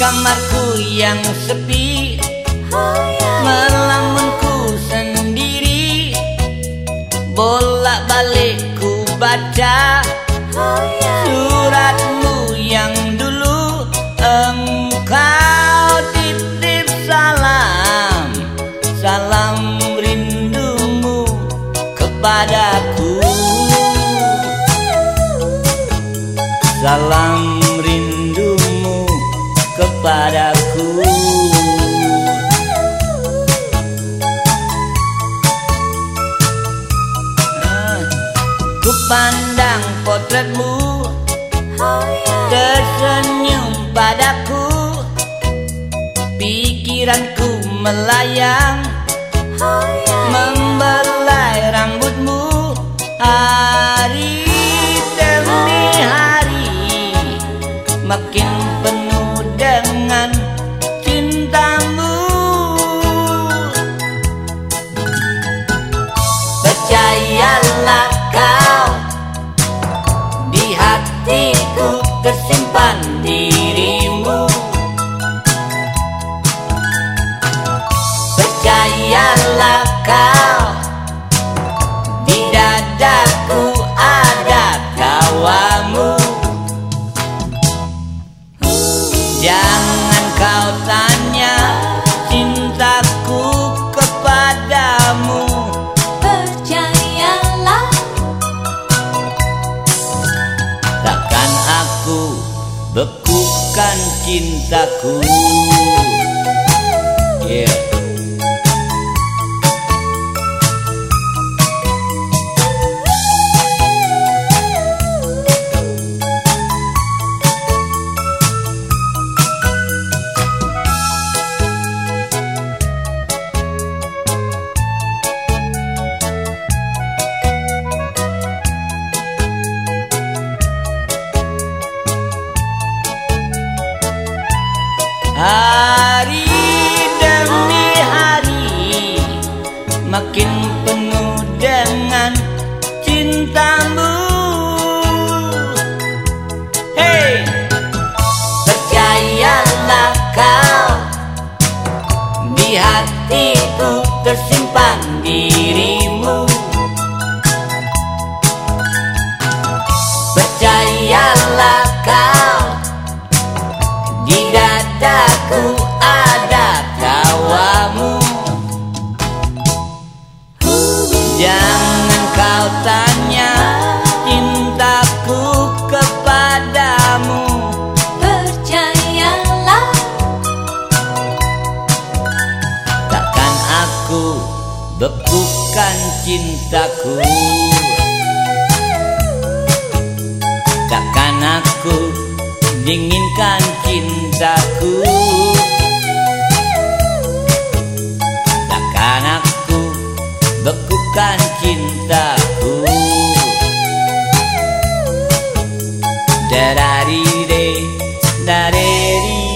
kamarku yang sepi, melamunku sendiri, bolak-balik ku baca suratmu yang dulu. Engkau titip salam, salam rindumu kepadaku, salam rindumu kepadaku. Ku pandang potretmu, tersenyum padaku, pikiranku melayang, membelai rambutmu. Hari demi hari makin penuh dengan cintamu. Percayalah kau, di hatiku tersimpan dirimu. Percayalah kau, di dadaku ada kawamu. Jangan kau tanya cintaku kepadamu. Percayalah, takkan aku bekukan cintaku. Yeah. Hari demi hari makin penuh dengan cintamu. Hey, percayalah kau, di hatiku tersimpan dirimu. Percayalah kau, di dadaku ada kawamu. Jangan kau tanya cintaku kepadamu. percayalah, Takkan aku bekukan cintaku. Takkan aku dinginkan cintaku. Takkan aku bekukan cintaku. Darari de, dareri.